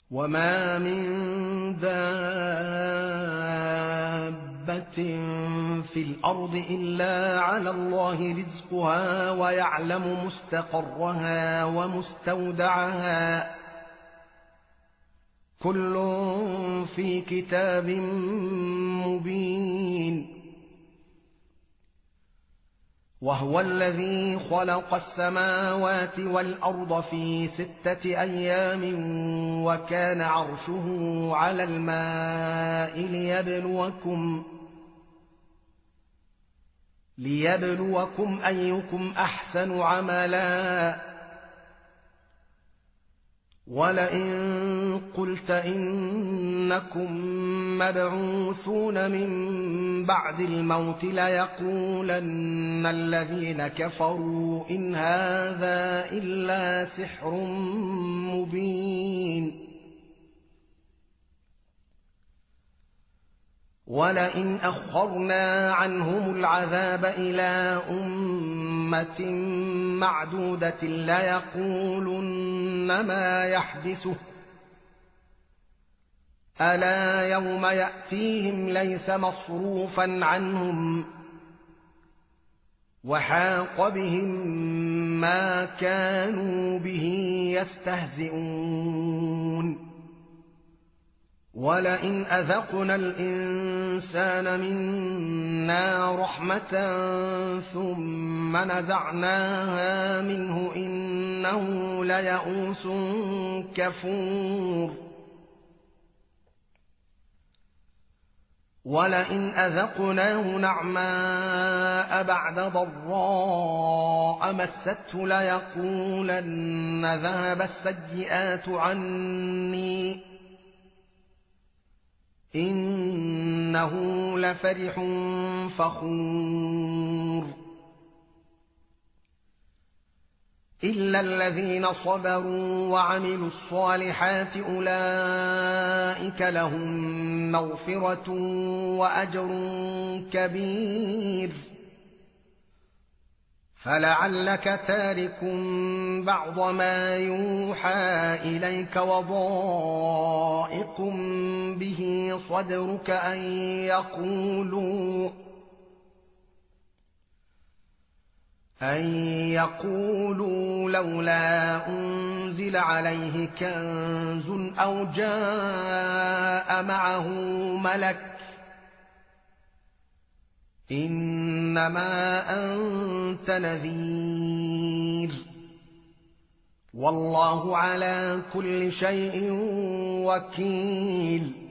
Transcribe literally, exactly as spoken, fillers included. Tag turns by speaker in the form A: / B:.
A: وما من دابة في الأرض إلا على الله رزقها ويعلم مستقرها ومستودعها كل في كتاب مبين. وهو الذي خلق السماوات والأرض في ستة أيام وكان عرشه على الماء ليبلوكم ليبلوكم أيكم أحسن عملا. ولئن قلت إنكم مبعوثون من بعد الموت ليقولن الذين كفروا إن هذا إلا سحر مبين. ولئن أخرنا عنهم العذاب إلى أمة معدودة ليقولن ما يحبسه ألا يوم يأتيهم ليس مصروفا عنهم وحاق بهم ما كانوا به يستهزئون. ولئن أذقنا الإنسان منا رحمة ثم نزعناها منه إنه ليئوس كفور. ولئن أذقناه نعماء بعد ضراء مسته ليقولن ذهب السيئات عني إنه لفرح فخور. إلا الذين صبروا وعملوا الصالحات أولئك لهم مغفرة وأجر كبير. فلعلك تارك بعض ما يوحى إليك وضائق به صدرك أن يقولوا أن يقولوا لولا أنزل عليه كنز أو جاء معه ملك إنما أنت نذير والله على كل شيء وكيل.